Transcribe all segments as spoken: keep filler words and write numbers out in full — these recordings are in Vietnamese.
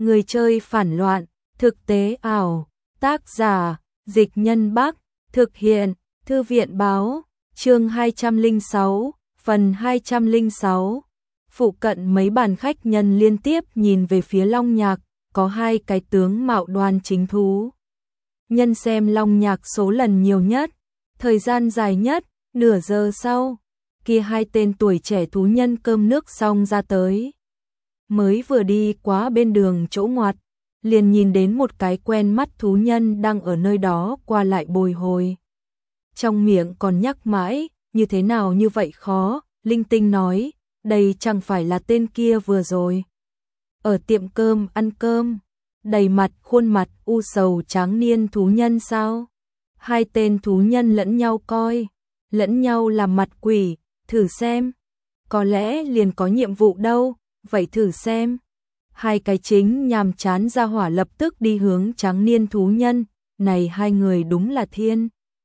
Người chơi phản loạn, thực tế ảo, tác giả, Dịch Nhân Bắc, thực hiện, Thư viện báo, chương hai trăm lẻ sáu, phần hai trăm lẻ sáu. Phụ cận mấy bàn khách nhân liên tiếp nhìn về phía Long Nhạc, có hai cái tướng mạo đoan chính thú. Nhân xem Long Nhạc số lần nhiều nhất, thời gian dài nhất, nửa giờ sau, kia hai tên tuổi trẻ thú nhân cơm nước xong ra tới. Mới vừa đi qua bên đường chỗ ngoặt, liền nhìn đến một cái quen mắt thú nhân đang ở nơi đó qua lại bồi hồi. Trong miệng còn nhắc mãi, như thế nào như vậy khó, linh tinh nói, đây chẳng phải là tên kia vừa rồi. Ở tiệm cơm ăn cơm, đầy mặt khuôn mặt u sầu tráng niên thú nhân sao? Hai tên thú nhân lẫn nhau coi, lẫn nhau làm mặt quỷ, thử xem. Có lẽ liền có nhiệm vụ đâu, vậy thử xem. Hai cái chính nhàm chán ra hỏa lập tức đi hướng tráng niên thú nhân, này hai người đúng là thiên.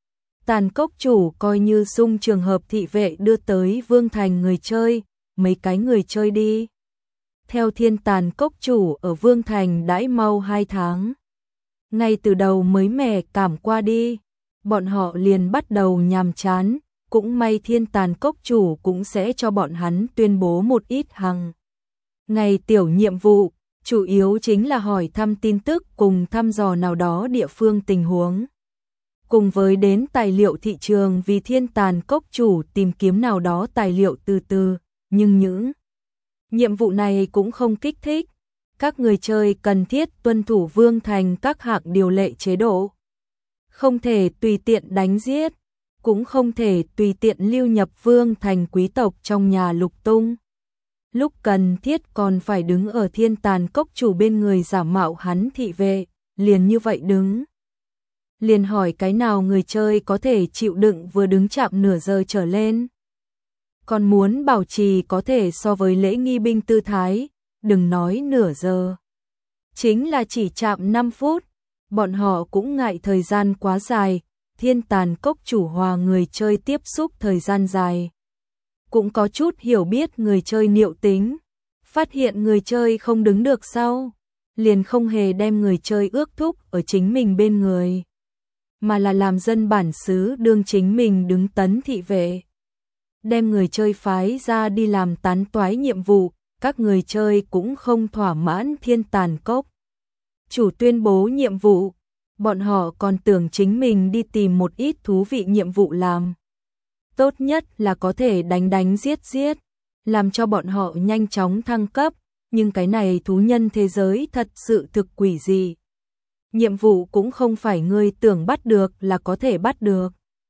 Tàn cốc chủ coi như sung trường hợp thị vệ đưa tới Vương Thành người chơi, mấy cái người chơi đi. Theo thiên tàn cốc chủ ở Vương Thành đãi mau hai tháng. Ngay từ đầu mới mẻ cảm qua đi, bọn họ liền bắt đầu nhàm chán, cũng may thiên tàn cốc chủ cũng sẽ cho bọn hắn tuyên bố một ít hằng. Ngày tiểu nhiệm vụ, chủ yếu chính là hỏi thăm tin tức cùng thăm dò nào đó địa phương tình huống. Cùng với đến tài liệu thị trường vì thiên tàn cốc chủ tìm kiếm nào đó tài liệu từ từ, nhưng những nhiệm vụ này cũng không kích thích. Các người chơi cần thiết tuân thủ Vương Thành các hạng điều lệ chế độ. Không thể tùy tiện đánh giết, cũng không thể tùy tiện lưu nhập Vương Thành quý tộc trong nhà lục tung. Lúc cần thiết còn phải đứng ở thiên tàn cốc chủ bên người giả mạo hắn thị vệ, liền như vậy đứng. Liền hỏi cái nào người chơi có thể chịu đựng vừa đứng chạm nửa giờ trở lên. Còn muốn bảo trì có thể so với lễ nghi binh tư thái, đừng nói nửa giờ. Chính là chỉ chạm năm phút, bọn họ cũng ngại thời gian quá dài, thiên tàn cốc chủ hòa người chơi tiếp xúc thời gian dài. Cũng có chút hiểu biết người chơi niệu tính, phát hiện người chơi không đứng được sau, liền không hề đem người chơi ước thúc ở chính mình bên người, mà là làm dân bản xứ đương chính mình đứng tấn thị vệ. Đem người chơi phái ra đi làm tán toái nhiệm vụ, các người chơi cũng không thỏa mãn thiên tàn cốc chủ tuyên bố nhiệm vụ, bọn họ còn tưởng chính mình đi tìm một ít thú vị nhiệm vụ làm. Tốt nhất là có thể đánh đánh giết giết, làm cho bọn họ nhanh chóng thăng cấp, nhưng cái này thú nhân thế giới thật sự thực quỷ dị. Nhiệm vụ cũng không phải ngươi tưởng bắt được là có thể bắt được.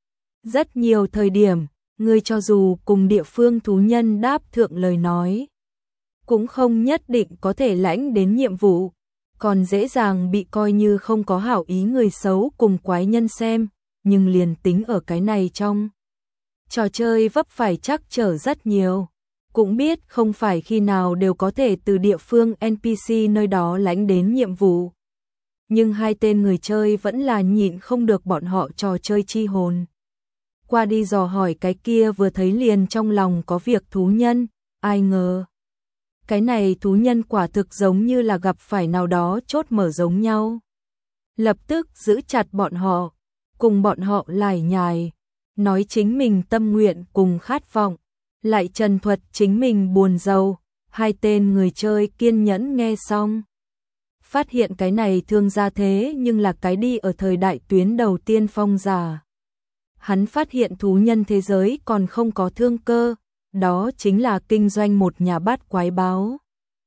Rất nhiều thời điểm, ngươi cho dù cùng địa phương thú nhân đáp thượng lời nói, cũng không nhất định có thể lãnh đến nhiệm vụ, còn dễ dàng bị coi như không có hảo ý người xấu cùng quái nhân xem, nhưng liền tính ở cái này trong trò chơi vấp phải trắc trở rất nhiều, cũng biết không phải khi nào đều có thể từ địa phương en pê xê nơi đó lãnh đến nhiệm vụ. Nhưng hai tên người chơi vẫn là nhịn không được bọn họ trò chơi chi hồn. Qua đi dò hỏi cái kia vừa thấy liền trong lòng có việc thú nhân, ai ngờ. Cái này thú nhân quả thực giống như là gặp phải nào đó chốt mở giống nhau. Lập tức giữ chặt bọn họ, cùng bọn họ lải nhải, nói chính mình tâm nguyện cùng khát vọng, lại trần thuật chính mình buồn giàu. Hai tên người chơi kiên nhẫn nghe xong, phát hiện cái này thương gia thế nhưng là cái đi ở thời đại tuyến đầu tiên phong giả. Hắn phát hiện thú nhân thế giới còn không có thương cơ, đó chính là kinh doanh một nhà bát quái báo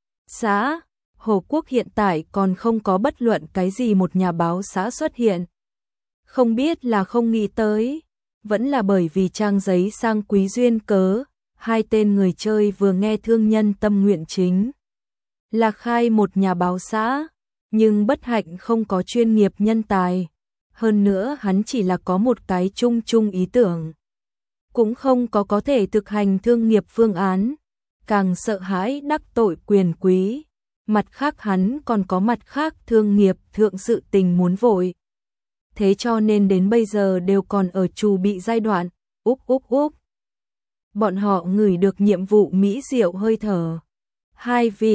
xã. Hồ Quốc hiện tại còn không có bất luận cái gì một nhà báo xã xuất hiện. Không biết là không nghĩ tới, vẫn là bởi vì trang giấy sang quý duyên cớ, hai tên người chơi vừa nghe thương nhân tâm nguyện chính là khai một nhà báo xã, nhưng bất hạnh không có chuyên nghiệp nhân tài. Hơn nữa hắn chỉ là có một cái chung chung ý tưởng, cũng không có có thể thực hành thương nghiệp phương án, càng sợ hãi đắc tội quyền quý. Mặt khác hắn còn có mặt khác thương nghiệp thượng sự tình muốn vội. Thế cho nên đến bây giờ đều còn ở chuẩn bị giai đoạn, úp úp úp. Bọn họ ngửi được nhiệm vụ mỹ diệu hơi thở. Hai vị,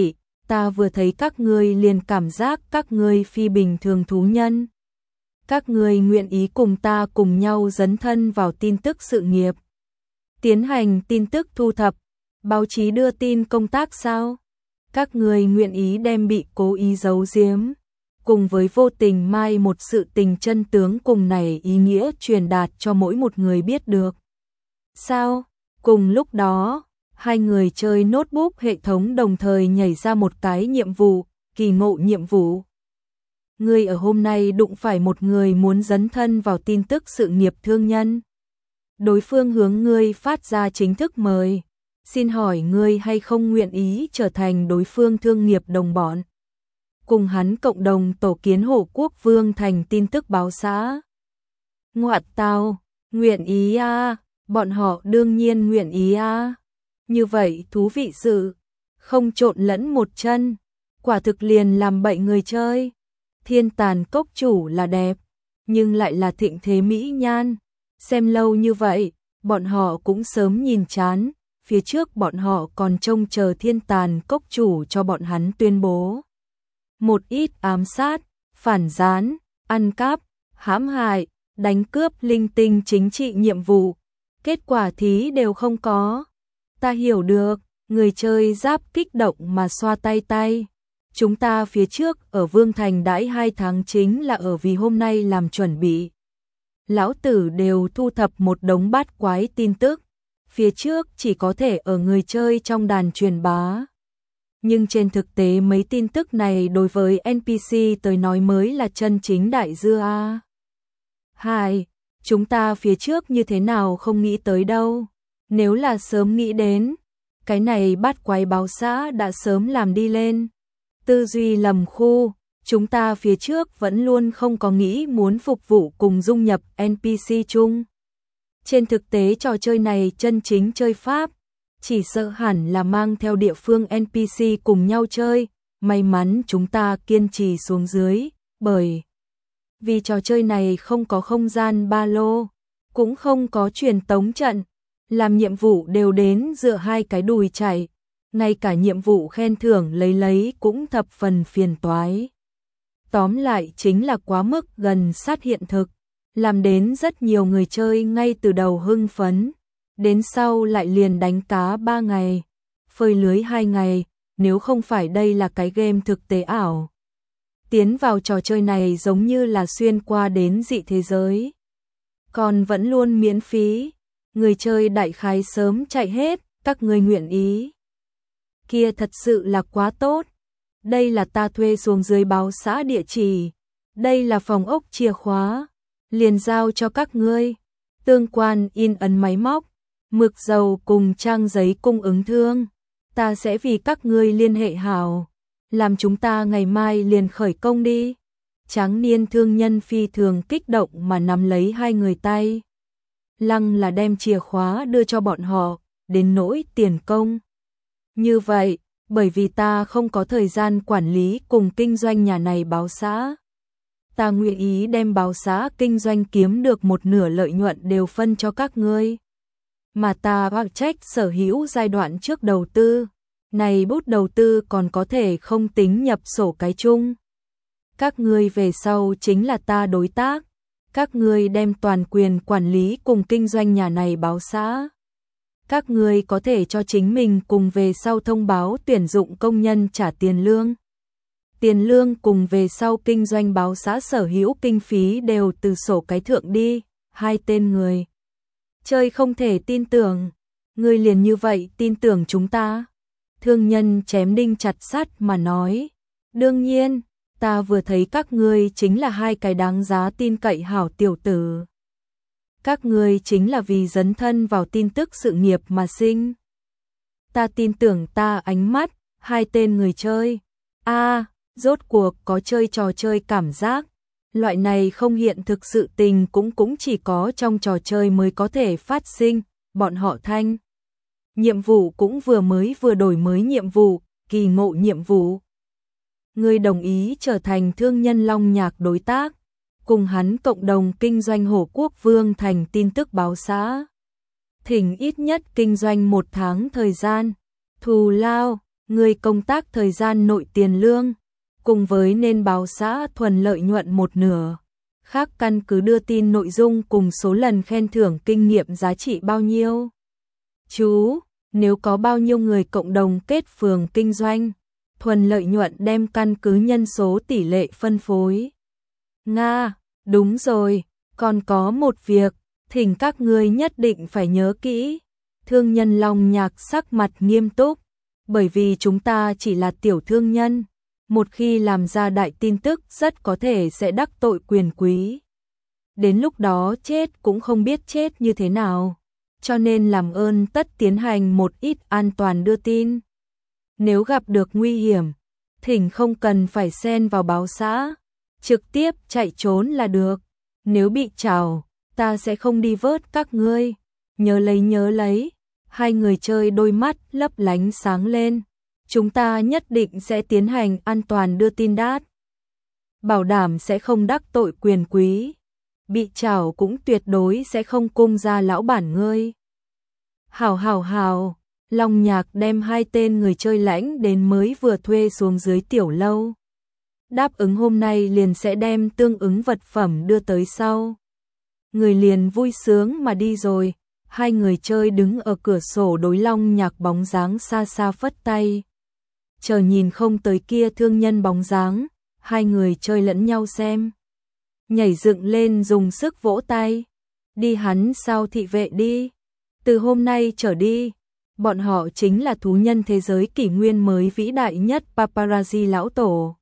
ta vừa thấy các ngươi liền cảm giác các ngươi phi bình thường thú nhân. Các ngươi nguyện ý cùng ta cùng nhau dấn thân vào tin tức sự nghiệp. Tiến hành tin tức thu thập, báo chí đưa tin công tác sao? Các ngươi nguyện ý đem bị cố ý giấu giếm, cùng với vô tình mai một sự tình chân tướng cùng này ý nghĩa truyền đạt cho mỗi một người biết được. Sao? Cùng lúc đó, hai người chơi notebook hệ thống đồng thời nhảy ra một cái nhiệm vụ, kỳ ngộ nhiệm vụ. Ngươi ở hôm nay đụng phải một người muốn dấn thân vào tin tức sự nghiệp thương nhân. Đối phương hướng ngươi phát ra chính thức mời. Xin hỏi ngươi hay không nguyện ý trở thành đối phương thương nghiệp đồng bọn. Cùng hắn cộng đồng tổ kiến Hổ Quốc Vương thành tin tức báo xã. Ngoại tao, nguyện ý à, bọn họ đương nhiên nguyện ý à. Như vậy thú vị sự, không trộn lẫn một chân, quả thực liền làm bậy người chơi. Thiên Tàn Cốc chủ là đẹp, nhưng lại là thịnh thế mỹ nhan. Xem lâu như vậy, bọn họ cũng sớm nhìn chán, phía trước bọn họ còn trông chờ Thiên Tàn Cốc chủ cho bọn hắn tuyên bố. Một ít ám sát, phản gián, ăn cắp, hãm hại, đánh cướp linh tinh chính trị nhiệm vụ. Kết quả thí đều không có. Ta hiểu được, người chơi giáp kích động mà xoa tay tay. Chúng ta phía trước ở Vương Thành đãi hai tháng chính là ở vì hôm nay làm chuẩn bị. Lão tử đều thu thập một đống bát quái tin tức. Phía trước chỉ có thể ở người chơi trong đàn truyền bá. Nhưng trên thực tế mấy tin tức này đối với en pê xê tới nói mới là chân chính đại dưa a. Hai, chúng ta phía trước như thế nào không nghĩ tới đâu. Nếu là sớm nghĩ đến, cái này bát quái báo xã đã sớm làm đi lên. Tư duy lầm khu, chúng ta phía trước vẫn luôn không có nghĩ muốn phục vụ cùng dung nhập en pê xê chung. Trên thực tế trò chơi này chân chính chơi pháp, chỉ sợ hẳn là mang theo địa phương en pê xê cùng nhau chơi, may mắn chúng ta kiên trì xuống dưới, bởi vì trò chơi này không có không gian ba lô, cũng không có truyền tống trận, làm nhiệm vụ đều đến dựa hai cái đùi chạy, ngay cả nhiệm vụ khen thưởng lấy lấy cũng thập phần phiền toái. Tóm lại chính là quá mức gần sát hiện thực, làm đến rất nhiều người chơi ngay từ đầu hưng phấn, đến sau lại liền đánh cá ba ngày, phơi lưới hai ngày, nếu không phải đây là cái game thực tế ảo. Tiến vào trò chơi này giống như là xuyên qua đến dị thế giới. Còn vẫn luôn miễn phí, người chơi đại khái sớm chạy hết, các người nguyện ý. Kia thật sự là quá tốt. Đây là ta thuê xuống dưới báo xã địa chỉ. Đây là phòng ốc chìa khóa. Liền giao cho các ngươi. Tương quan in ấn máy móc, mực dầu cùng trang giấy cung ứng thương. Ta sẽ vì các ngươi liên hệ hảo. Làm chúng ta ngày mai liền khởi công đi. Tráng niên thương nhân phi thường kích động mà nắm lấy hai người tay. Lăng là đem chìa khóa đưa cho bọn họ, đến nỗi tiền công. Như vậy, bởi vì ta không có thời gian quản lý cùng kinh doanh nhà này báo xã. Ta nguyện ý đem báo xã kinh doanh kiếm được một nửa lợi nhuận đều phân cho các ngươi. Mà ta hoặc trách sở hữu giai đoạn trước đầu tư. Này bút đầu tư còn có thể không tính nhập sổ cái chung. Các ngươi về sau chính là ta đối tác. Các ngươi đem toàn quyền quản lý cùng kinh doanh nhà này báo xã. Các ngươi có thể cho chính mình cùng về sau thông báo tuyển dụng công nhân trả tiền lương. Tiền lương cùng về sau kinh doanh báo xã sở hữu kinh phí đều từ sổ cái thượng đi, hai tên người. Chơi không thể tin tưởng, ngươi liền như vậy tin tưởng chúng ta. Thương nhân chém đinh chặt sắt mà nói, đương nhiên, ta vừa thấy các ngươi chính là hai cái đáng giá tin cậy hảo tiểu tử. Các ngươi chính là vì dấn thân vào tin tức sự nghiệp mà sinh. Ta tin tưởng ta ánh mắt, hai tên người chơi. A, rốt cuộc có chơi trò chơi cảm giác. Loại này không hiện thực sự tình cũng cũng chỉ có trong trò chơi mới có thể phát sinh, bọn họ thanh. Nhiệm vụ cũng vừa mới vừa đổi mới nhiệm vụ, kỳ ngộ nhiệm vụ. Ngươi đồng ý trở thành thương nhân Long Nhạc đối tác, cùng hắn cộng đồng kinh doanh Hổ Quốc Vương thành tin tức báo xã. Thỉnh ít nhất kinh doanh một tháng thời gian, thù lao, Người công tác thời gian nội tiền lương, cùng với nên báo xã thuần lợi nhuận một nửa. Khác căn cứ đưa tin nội dung cùng số lần khen thưởng kinh nghiệm giá trị bao nhiêu. Chú, nếu có bao nhiêu người cộng đồng kết phường kinh doanh, thuần lợi nhuận đem căn cứ nhân số tỷ lệ phân phối. Nga, đúng rồi, còn có một việc, thỉnh các ngươi nhất định phải nhớ kỹ. Thương nhân Long Nhạc sắc mặt nghiêm túc, bởi vì chúng ta chỉ là tiểu thương nhân, một khi làm ra đại tin tức rất có thể sẽ đắc tội quyền quý. Đến lúc đó chết cũng không biết chết như thế nào, cho nên làm ơn tất tiến hành một ít an toàn đưa tin. Nếu gặp được nguy hiểm, thỉnh không cần phải xen vào báo xã, trực tiếp chạy trốn là được. Nếu bị trảo, ta sẽ không đi vớt các ngươi. Nhớ lấy nhớ lấy. Hai người chơi đôi mắt lấp lánh sáng lên. Chúng ta nhất định sẽ tiến hành an toàn đưa tin đát. Bảo đảm sẽ không đắc tội quyền quý. Bị trảo cũng tuyệt đối sẽ không cung ra lão bản ngươi. Hào hào hào, Long Nhạc đem hai tên người chơi lãnh đến mới vừa thuê xuống dưới tiểu lâu. Đáp ứng hôm nay liền sẽ đem tương ứng vật phẩm đưa tới sau. Người liền vui sướng mà đi rồi. Hai người chơi đứng ở cửa sổ đối Long Nhạc bóng dáng xa xa phất tay. Chờ nhìn không tới kia thương nhân bóng dáng, hai người chơi lẫn nhau xem. Nhảy dựng lên dùng sức vỗ tay. Đi hắn sao thị vệ đi. Từ hôm nay trở đi, bọn họ chính là thú nhân thế giới kỷ nguyên mới vĩ đại nhất paparazzi lão tổ.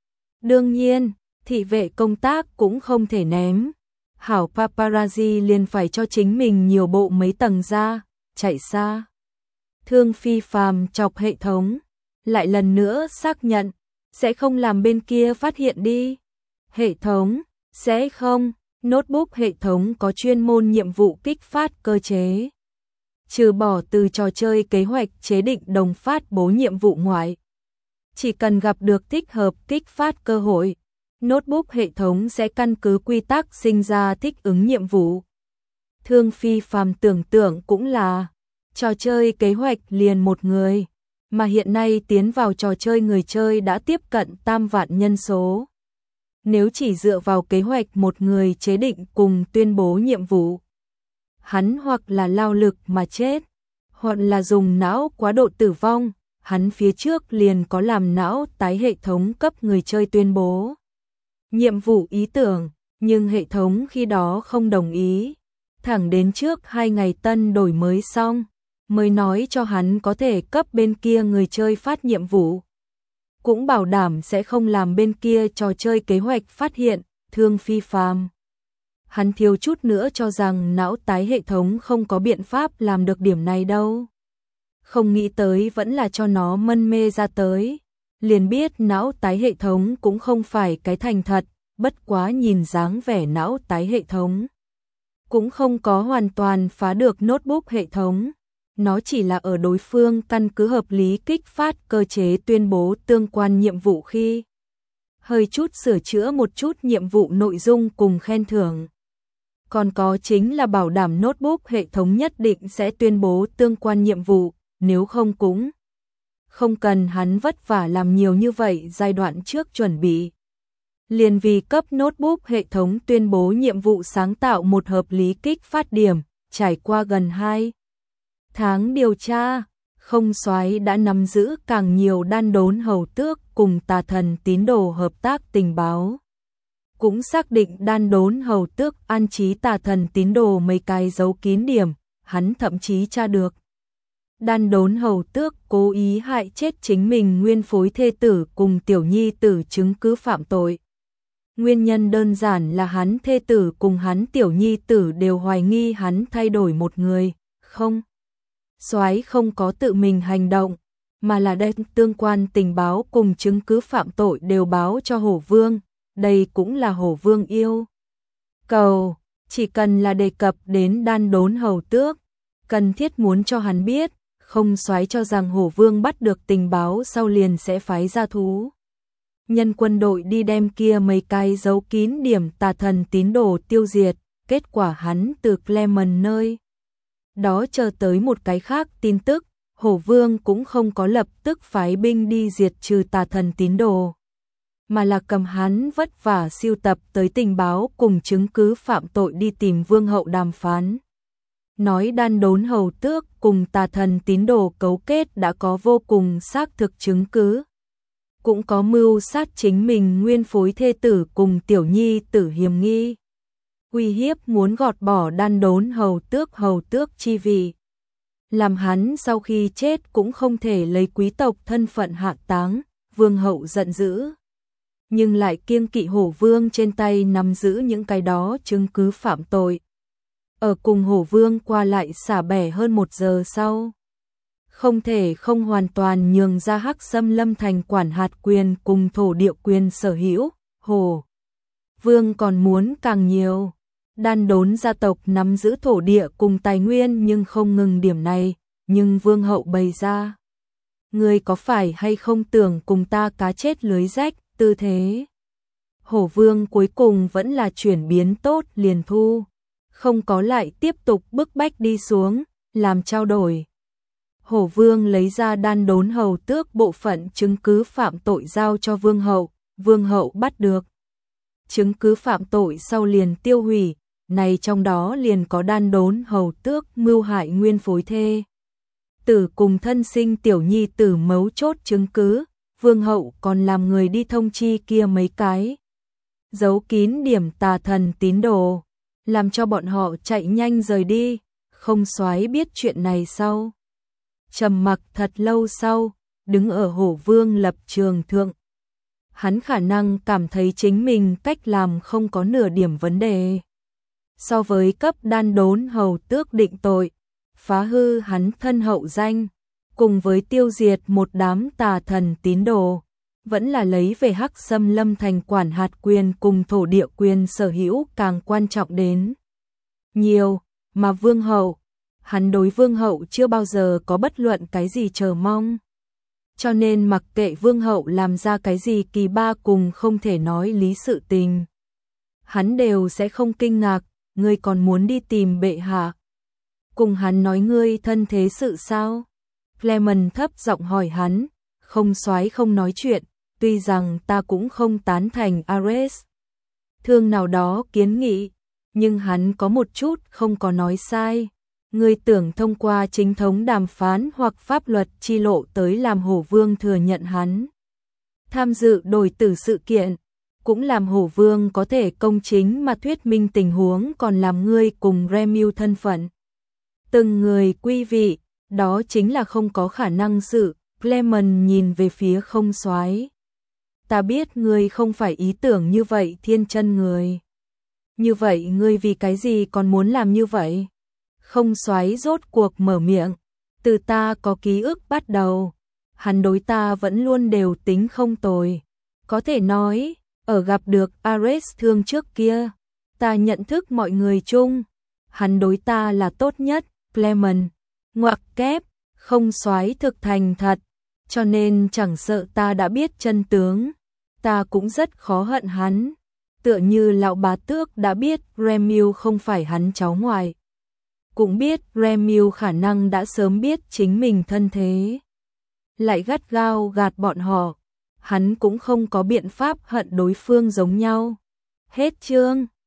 Đương nhiên, thị vệ công tác cũng không thể ném. Hảo paparazzi liền phải cho chính mình nhiều bộ mấy tầng ra, chạy xa. Thương Phi Phàm chọc hệ thống, lại lần nữa xác nhận, sẽ không làm bên kia phát hiện đi. Hệ thống, sẽ không, notebook hệ thống có chuyên môn nhiệm vụ kích phát cơ chế. Trừ bỏ từ trò chơi kế hoạch chế định đồng phát bố nhiệm vụ ngoại. Chỉ cần gặp được thích hợp kích phát cơ hội, notebook hệ thống sẽ căn cứ quy tắc sinh ra thích ứng nhiệm vụ. Thương Phi Phàm tưởng tượng cũng là, trò chơi kế hoạch liền một người, mà hiện nay tiến vào trò chơi người chơi đã tiếp cận tam vạn nhân số. Nếu chỉ dựa vào kế hoạch một người chế định cùng tuyên bố nhiệm vụ, hắn hoặc là lao lực mà chết, hoặc là dùng não quá độ tử vong, hắn phía trước liền có làm não tái hệ thống cấp người chơi tuyên bố nhiệm vụ ý tưởng, nhưng hệ thống khi đó không đồng ý. Thẳng đến trước hai ngày tân đổi mới xong, mới nói cho hắn có thể cấp bên kia người chơi phát nhiệm vụ. Cũng bảo đảm sẽ không làm bên kia trò chơi kế hoạch phát hiện, Thương Phi Phàm. Hắn thiếu chút nữa cho rằng não tái hệ thống không có biện pháp làm được điểm này đâu. Không nghĩ tới vẫn là cho nó mân mê ra tới. Liền biết não tái hệ thống cũng không phải cái thành thật, bất quá nhìn dáng vẻ não tái hệ thống. Cũng không có hoàn toàn phá được notebook hệ thống. Nó chỉ là ở đối phương căn cứ hợp lý kích phát cơ chế tuyên bố tương quan nhiệm vụ khi hơi chút sửa chữa một chút nhiệm vụ nội dung cùng khen thưởng. Còn có chính là bảo đảm notebook hệ thống nhất định sẽ tuyên bố tương quan nhiệm vụ, nếu không cũng không cần hắn vất vả làm nhiều như vậy giai đoạn trước chuẩn bị. Liền vì cấp notebook hệ thống tuyên bố nhiệm vụ sáng tạo một hợp lý kích phát điểm, trải qua gần hai tháng điều tra, không soái đã nắm giữ càng nhiều đan đốn hầu tước cùng tà thần tín đồ hợp tác tình báo. Cũng xác định đan đốn hầu tước an trí tà thần tín đồ mấy cái giấu kín điểm, hắn thậm chí tra được. Đan đốn hầu tước cố ý hại chết chính mình nguyên phối thê tử cùng tiểu nhi tử chứng cứ phạm tội. Nguyên nhân đơn giản là hắn thê tử cùng hắn tiểu nhi tử đều hoài nghi hắn thay đổi một người, không. Soái không có tự mình hành động, mà là đem tương quan tình báo cùng chứng cứ phạm tội đều báo cho Hổ Vương, đây cũng là Hổ Vương yêu cầu, chỉ cần là đề cập đến đan đốn hầu tước, cần thiết muốn cho hắn biết, không soái cho rằng Hổ Vương bắt được tình báo sau liền sẽ phái ra thú nhân quân đội đi đem kia mấy cái giấu kín điểm tà thần tín đồ tiêu diệt, kết quả hắn từ Clement nơi đó chờ tới một cái khác tin tức, Hổ Vương cũng không có lập tức phái binh đi diệt trừ tà thần tín đồ, mà là cầm hắn vất vả siêu tập tới tình báo cùng chứng cứ phạm tội đi tìm vương hậu đàm phán. Nói Đan Đốn Hầu Tước cùng tà thần tín đồ cấu kết đã có vô cùng xác thực chứng cứ. Cũng có mưu sát chính mình nguyên phối thê tử cùng tiểu nhi tử hiểm nghi. Uy hiếp muốn gọt bỏ Đan Đốn Hầu Tước hầu tước chi vị. Làm hắn sau khi chết cũng không thể lấy quý tộc thân phận hạ táng, vương hậu giận dữ. Nhưng lại kiêng kỵ Hổ Vương trên tay nắm giữ những cái đó chứng cứ phạm tội. Ở cùng Hổ Vương qua lại xả bẻ hơn một giờ sau. Không thể không hoàn toàn nhường ra Hắc Xâm Lâm thành quản hạt quyền cùng thổ địa quyền sở hữu, Hổ Vương còn muốn càng nhiều. Đan Đốn gia tộc nắm giữ thổ địa cùng tài nguyên nhưng không ngừng điểm này, nhưng vương hậu bày ra. Người có phải hay không tưởng cùng ta cá chết lưới rách, tư thế. Hổ Vương cuối cùng vẫn là chuyển biến tốt liền thu, không có lại tiếp tục bức bách đi xuống, làm trao đổi. Hổ Vương lấy ra Đan Đốn Hầu Tước bộ phận chứng cứ phạm tội giao cho vương hậu, vương hậu bắt được. Chứng cứ phạm tội sau liền tiêu hủy, này trong đó liền có Đan Đốn Hầu Tước mưu hại nguyên phối thê tử cùng thân sinh tiểu nhi tử mấu chốt chứng cứ, vương hậu còn làm người đi thông chi kia mấy cái. Giấu kín điểm tà thần tín đồ, làm cho bọn họ chạy nhanh rời đi, không soái biết chuyện này sau. Trầm mặc thật lâu sau, đứng ở Hổ Vương lập trường thượng. Hắn khả năng cảm thấy chính mình cách làm không có nửa điểm vấn đề. So với cấp Đan Đốn Hầu Tước định tội, phá hư hắn thân hậu danh, cùng với tiêu diệt một đám tà thần tín đồ, vẫn là lấy về Hắc Xâm Lâm thành quản hạt quyền cùng thổ địa quyền sở hữu càng quan trọng đến nhiều, mà vương hậu, hắn đối vương hậu chưa bao giờ có bất luận cái gì chờ mong. Cho nên mặc kệ vương hậu làm ra cái gì kỳ ba cùng không thể nói lý sự tình, hắn đều sẽ không kinh ngạc. Ngươi còn muốn đi tìm bệ hạ? Cùng hắn nói ngươi thân thế sự sao? Clement thấp giọng hỏi hắn, không soái không nói chuyện, tuy rằng ta cũng không tán thành Ares thương nào đó kiến nghị, nhưng hắn có một chút không có nói sai. Ngươi tưởng thông qua chính thống đàm phán hoặc pháp luật chi lộ tới làm Hổ Vương thừa nhận hắn tham dự đổi tử sự kiện, cũng làm Hổ Vương có thể công chính mà thuyết minh tình huống, còn làm ngươi cùng Remil thân phận từng người quy vị, đó chính là không có khả năng sự. Clement nhìn về phía không soái. Ta biết ngươi không phải ý tưởng như vậy thiên chân người. Như vậy ngươi vì cái gì còn muốn làm như vậy? Không soái rốt cuộc mở miệng. Từ ta có ký ức bắt đầu, hắn đối ta vẫn luôn đều tính không tồi. Có thể nói, ở gặp được Ares thương trước kia, ta nhận thức mọi người chung, hắn đối ta là tốt nhất. Clement ngoặc kép, không soái thực thành thật, cho nên chẳng sợ ta đã biết chân tướng, ta cũng rất khó hận hắn. Tựa như lão bá tước đã biết Remil không phải hắn cháu ngoại, cũng biết Remil khả năng đã sớm biết chính mình thân thế, lại gắt gao gạt bọn họ, hắn cũng không có biện pháp hận đối phương giống nhau. Hết chương.